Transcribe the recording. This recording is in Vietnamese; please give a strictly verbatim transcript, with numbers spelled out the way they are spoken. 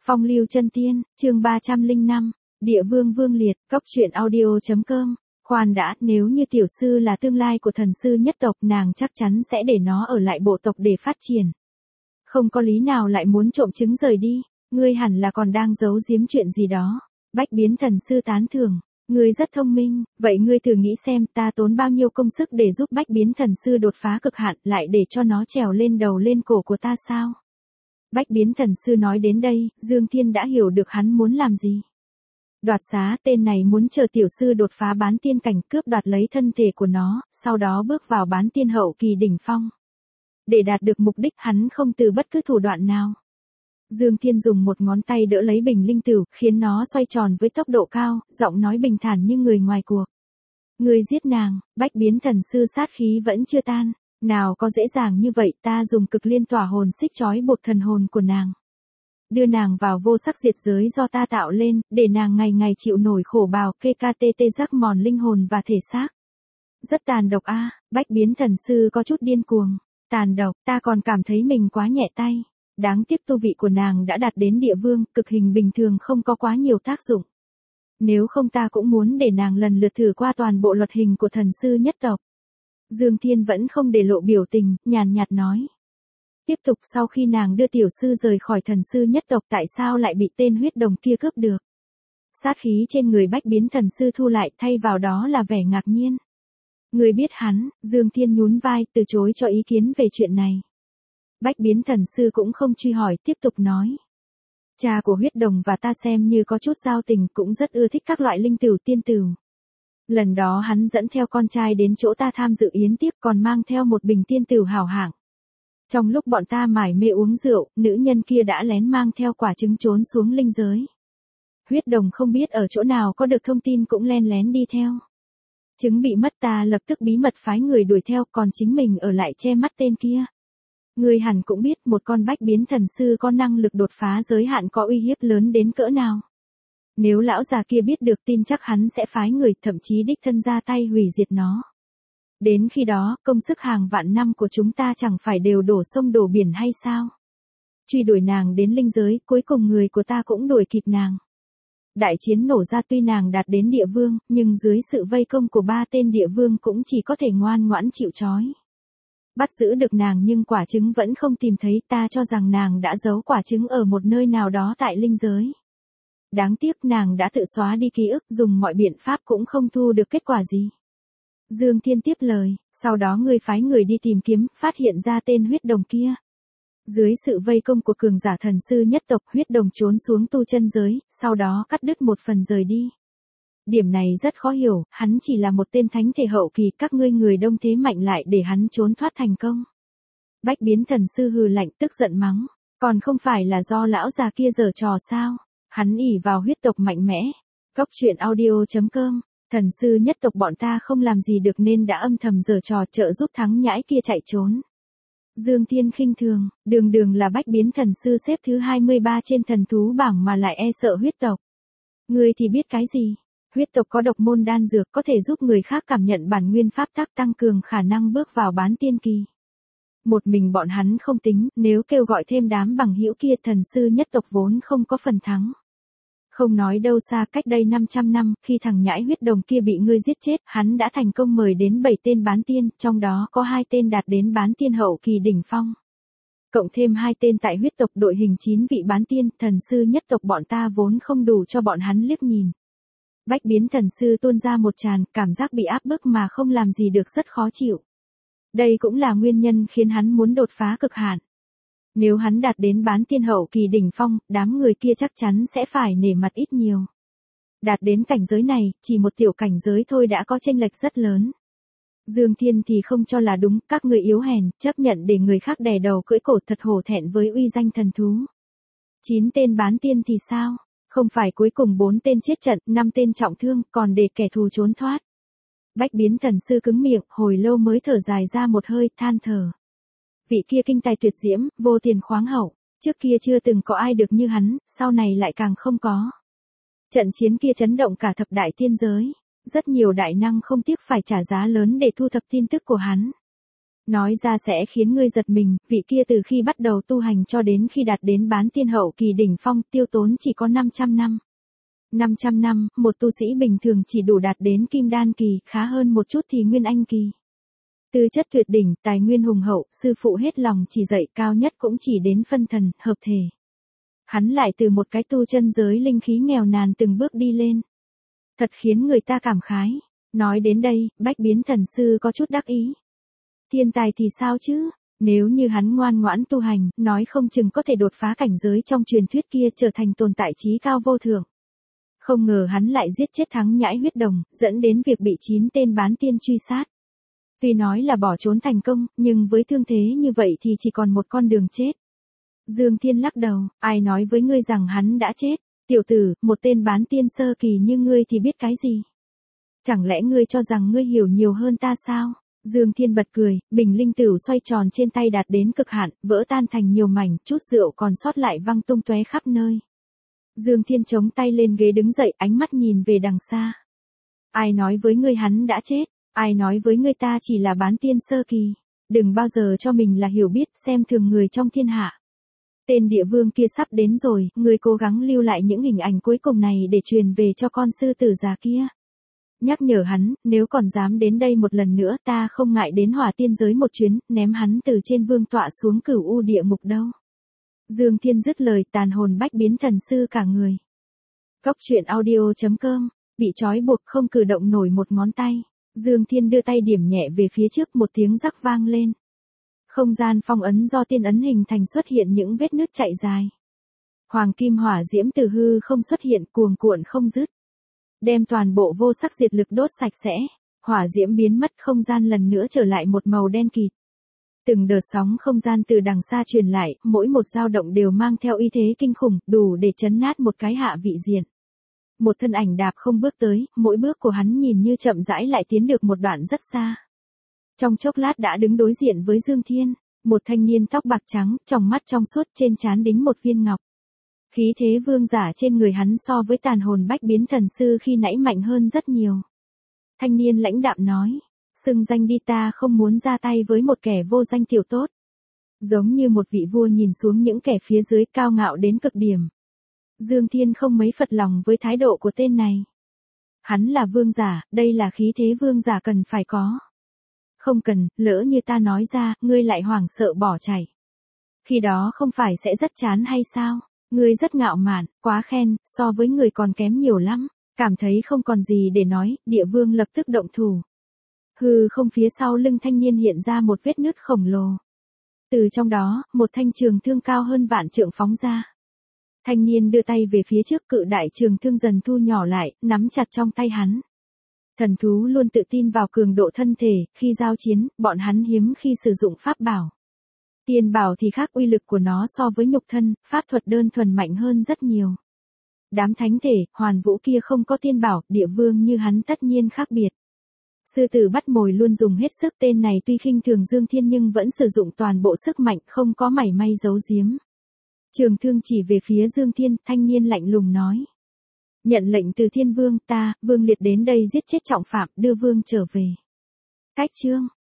Phong lưu chân tiên, chương ba trăm lẻ năm, địa vương Vương Liệt, cốc truyện audio.com. Khoan đã, nếu như tiểu sư là tương lai của thần sư nhất tộc, nàng chắc chắn sẽ để nó ở lại bộ tộc để phát triển. Không có lý nào lại muốn trộm trứng rời đi, ngươi hẳn là còn đang giấu giếm chuyện gì đó. Bách biến thần sư tán thưởng, ngươi rất thông minh, vậy ngươi thử nghĩ xem ta tốn bao nhiêu công sức để giúp bách biến thần sư đột phá cực hạn, lại để cho nó trèo lên đầu lên cổ của ta sao? Bách biến thần sư nói đến đây, Dương Thiên đã hiểu được hắn muốn làm gì. Đoạt xá, tên này muốn chờ tiểu sư đột phá bán tiên cảnh, cướp đoạt lấy thân thể của nó, sau đó bước vào bán tiên hậu kỳ đỉnh phong. Để đạt được mục đích, hắn không từ bất cứ thủ đoạn nào. Dương Thiên dùng một ngón tay đỡ lấy bình linh tử, khiến nó xoay tròn với tốc độ cao, giọng nói bình thản như người ngoài cuộc. Ngươi giết nàng, bách biến thần sư sát khí vẫn chưa tan. Nào có dễ dàng như vậy, ta dùng cực liên tỏa hồn xích trói buộc thần hồn của nàng. Đưa nàng vào vô sắc diệt giới do ta tạo lên, để nàng ngày ngày chịu nổi khổ bào kê ca tê tê rắc mòn linh hồn và thể xác. Rất tàn độc a, bách biến thần sư có chút điên cuồng. Tàn độc, ta còn cảm thấy mình quá nhẹ tay. Đáng tiếc tu vị của nàng đã đạt đến địa vương, cực hình bình thường không có quá nhiều tác dụng. Nếu không ta cũng muốn để nàng lần lượt thử qua toàn bộ luật hình của thần sư nhất tộc. Dương Thiên vẫn không để lộ biểu tình, nhàn nhạt nói. Tiếp tục, sau khi nàng đưa tiểu sư rời khỏi thần sư nhất tộc, tại sao lại bị tên huyết đồng kia cướp được? Sát khí trên người bách biến thần sư thu lại, thay vào đó là vẻ ngạc nhiên. Người biết hắn, Dương Thiên nhún vai, từ chối cho ý kiến về chuyện này. Bách biến thần sư cũng không truy hỏi, tiếp tục nói. Cha của huyết đồng và ta xem như có chút giao tình, cũng rất ưa thích các loại linh tửu tiên tửu. Lần đó hắn dẫn theo con trai đến chỗ ta tham dự yến tiệc, còn mang theo một bình tiên tửu hảo hạng. Trong lúc bọn ta mải mê uống rượu, nữ nhân kia đã lén mang theo quả trứng trốn xuống linh giới. Huyết đồng không biết ở chỗ nào có được thông tin cũng len lén đi theo. Trứng bị mất, ta lập tức bí mật phái người đuổi theo, còn chính mình ở lại che mắt tên kia. Người hẳn cũng biết một con bách biến thần sư có năng lực đột phá giới hạn có uy hiếp lớn đến cỡ nào. Nếu lão già kia biết được, tin chắc hắn sẽ phái người, thậm chí đích thân ra tay hủy diệt nó. Đến khi đó, công sức hàng vạn năm của chúng ta chẳng phải đều đổ sông đổ biển hay sao? Truy đuổi nàng đến linh giới, cuối cùng người của ta cũng đuổi kịp nàng. Đại chiến nổ ra, tuy nàng đạt đến địa vương, nhưng dưới sự vây công của ba tên địa vương cũng chỉ có thể ngoan ngoãn chịu trói. Bắt giữ được nàng nhưng quả trứng vẫn không tìm thấy, ta cho rằng nàng đã giấu quả trứng ở một nơi nào đó tại linh giới. Đáng tiếc nàng đã tự xóa đi ký ức, dùng mọi biện pháp cũng không thu được kết quả gì. Dương Thiên tiếp lời, sau đó ngươi phái người đi tìm kiếm, phát hiện ra tên huyết đồng kia. Dưới sự vây công của cường giả thần sư nhất tộc, huyết đồng trốn xuống tu chân giới, sau đó cắt đứt một phần rời đi. Điểm này rất khó hiểu, hắn chỉ là một tên thánh thể hậu kỳ, các ngươi người đông thế mạnh lại để hắn trốn thoát thành công. Bách biến thần sư hừ lạnh, tức giận mắng, còn không phải là do lão già kia giở trò sao? Hắn ỷ vào huyết tộc mạnh mẽ. Cốc truyện audio.com. Thần sư nhất tộc bọn ta không làm gì được nên đã âm thầm giở trò, trợ giúp thắng nhãi kia chạy trốn. Dương Thiên khinh thường, đường đường là bách biến thần sư xếp thứ hai mươi ba trên thần thú bảng mà lại e sợ huyết tộc. Ngươi thì biết cái gì? Huyết tộc có độc môn đan dược có thể giúp người khác cảm nhận bản nguyên pháp tắc, tăng cường khả năng bước vào bán tiên kỳ. Một mình bọn hắn không tính, nếu kêu gọi thêm đám bằng hữu kia, thần sư nhất tộc vốn không có phần thắng. Không nói đâu xa, cách đây năm trăm năm, khi thằng nhãi huyết đồng kia bị ngươi giết chết, hắn đã thành công mời đến bảy tên bán tiên, trong đó có hai tên đạt đến bán tiên hậu kỳ đỉnh phong. Cộng thêm hai tên tại huyết tộc, đội hình chín vị bán tiên, thần sư nhất tộc bọn ta vốn không đủ cho bọn hắn liếc nhìn. Bách biến thần sư tuôn ra một tràn, cảm giác bị áp bức mà không làm gì được rất khó chịu. Đây cũng là nguyên nhân khiến hắn muốn đột phá cực hạn. Nếu hắn đạt đến bán tiên hậu kỳ đỉnh phong, đám người kia chắc chắn sẽ phải nể mặt ít nhiều. Đạt đến cảnh giới này, chỉ một tiểu cảnh giới thôi đã có chênh lệch rất lớn. Dương Thiên thì không cho là đúng, các người yếu hèn, chấp nhận để người khác đè đầu cưỡi cổ, thật hổ thẹn với uy danh thần thú. Chín tên bán tiên thì sao? Không phải cuối cùng bốn tên chết trận, năm tên trọng thương, còn để kẻ thù trốn thoát. Bách biến thần sư cứng miệng, hồi lâu mới thở dài ra một hơi, than thở. Vị kia kinh tài tuyệt diễm, vô tiền khoáng hậu, trước kia chưa từng có ai được như hắn, sau này lại càng không có. Trận chiến kia chấn động cả thập đại tiên giới, rất nhiều đại năng không tiếc phải trả giá lớn để thu thập tin tức của hắn. Nói ra sẽ khiến ngươi giật mình, vị kia từ khi bắt đầu tu hành cho đến khi đạt đến bán tiên hậu kỳ đỉnh phong tiêu tốn chỉ có năm trăm năm. năm trăm năm, một tu sĩ bình thường chỉ đủ đạt đến kim đan kỳ, khá hơn một chút thì nguyên anh kỳ. Tư chất tuyệt đỉnh, tài nguyên hùng hậu, sư phụ hết lòng chỉ dạy, cao nhất cũng chỉ đến phân thần, hợp thể. Hắn lại từ một cái tu chân giới linh khí nghèo nàn từng bước đi lên. Thật khiến người ta cảm khái. Nói đến đây, Bách Biến Thần Sư có chút đắc ý. Thiên tài thì sao chứ? Nếu như hắn ngoan ngoãn tu hành, nói không chừng có thể đột phá cảnh giới trong truyền thuyết kia trở thành tồn tại trí cao vô thượng. Không ngờ hắn lại giết chết Thắng Nhãi Huyết Đồng, dẫn đến việc bị chín tên bán tiên truy sát. Tuy nói là bỏ trốn thành công, nhưng với thương thế như vậy thì chỉ còn một con đường chết. Dương Thiên lắc đầu, ai nói với ngươi rằng hắn đã chết? Tiểu tử, một tên bán tiên sơ kỳ như ngươi thì biết cái gì? Chẳng lẽ ngươi cho rằng ngươi hiểu nhiều hơn ta sao? Dương Thiên bật cười, bình linh tửu xoay tròn trên tay đạt đến cực hạn, vỡ tan thành nhiều mảnh, chút rượu còn sót lại văng tung tóe khắp nơi. Dương Thiên chống tay lên ghế đứng dậy, ánh mắt nhìn về đằng xa. Ai nói với ngươi hắn đã chết? Ai nói với ngươi ta chỉ là bán tiên sơ kỳ? Đừng bao giờ cho mình là hiểu biết, xem thường người trong thiên hạ. Tên địa vương kia sắp đến rồi, ngươi cố gắng lưu lại những hình ảnh cuối cùng này để truyền về cho con sư tử già kia. Nhắc nhở hắn, nếu còn dám đến đây một lần nữa ta không ngại đến hỏa tiên giới một chuyến, ném hắn từ trên vương tọa xuống cửu u địa ngục đâu. Dương Thiên dứt lời, tàn hồn Bách Biến Thần Sư cả người. Cốc truyện audio chấm com, bị trói buộc không cử động nổi một ngón tay. Dương Thiên đưa tay điểm nhẹ về phía trước, một tiếng rắc vang lên. Không gian phong ấn do tiên ấn hình thành xuất hiện những vết nứt chạy dài. Hoàng kim hỏa diễm từ hư không xuất hiện cuồn cuộn không dứt. Đem toàn bộ vô sắc diệt lực đốt sạch sẽ. Hỏa diễm biến mất, không gian lần nữa trở lại một màu đen kịt. Từng đợt sóng không gian từ đằng xa truyền lại, mỗi một dao động đều mang theo uy thế kinh khủng, đủ để chấn nát một cái hạ vị diện. Một thân ảnh đạp không bước tới, mỗi bước của hắn nhìn như chậm rãi lại tiến được một đoạn rất xa. Trong chốc lát đã đứng đối diện với Dương Thiên, một thanh niên tóc bạc trắng, tròng mắt trong suốt, trên trán đính một viên ngọc. Khí thế vương giả trên người hắn so với tàn hồn Bách Biến Thần Sư khi nãy mạnh hơn rất nhiều. Thanh niên lãnh đạm nói, xưng danh đi, ta không muốn ra tay với một kẻ vô danh tiểu tốt. Giống như một vị vua nhìn xuống những kẻ phía dưới, cao ngạo đến cực điểm. Dương Thiên không mấy phật lòng với thái độ của tên này. Hắn là vương giả, đây là khí thế vương giả cần phải có. Không cần, lỡ như ta nói ra, ngươi lại hoảng sợ bỏ chạy. Khi đó không phải sẽ rất chán hay sao? Ngươi rất ngạo mạn, quá khen, so với người còn kém nhiều lắm. Cảm thấy không còn gì để nói, địa vương lập tức động thủ. Hừ, không, phía sau lưng thanh niên hiện ra một vết nứt khổng lồ. Từ trong đó, một thanh trường thương cao hơn vạn trượng phóng ra. Thanh niên đưa tay về phía trước, cự đại trường thương dần thu nhỏ lại, nắm chặt trong tay hắn. Thần thú luôn tự tin vào cường độ thân thể, khi giao chiến, bọn hắn hiếm khi sử dụng pháp bảo. Tiên bảo thì khác, uy lực của nó so với nhục thân, pháp thuật đơn thuần mạnh hơn rất nhiều. Đám thánh thể, hoàn vũ kia không có tiên bảo, địa vương như hắn tất nhiên khác biệt. Sư tử bắt mồi luôn dùng hết sức, tên này tuy khinh thường Dương Thiên nhưng vẫn sử dụng toàn bộ sức mạnh, không có mảy may giấu giếm. Trường thương chỉ về phía Dương Thiên, thanh niên lạnh lùng nói. Nhận lệnh từ Thiên Vương, ta, Vương Liệt đến đây giết chết trọng phạm, đưa Vương trở về. Cách chương.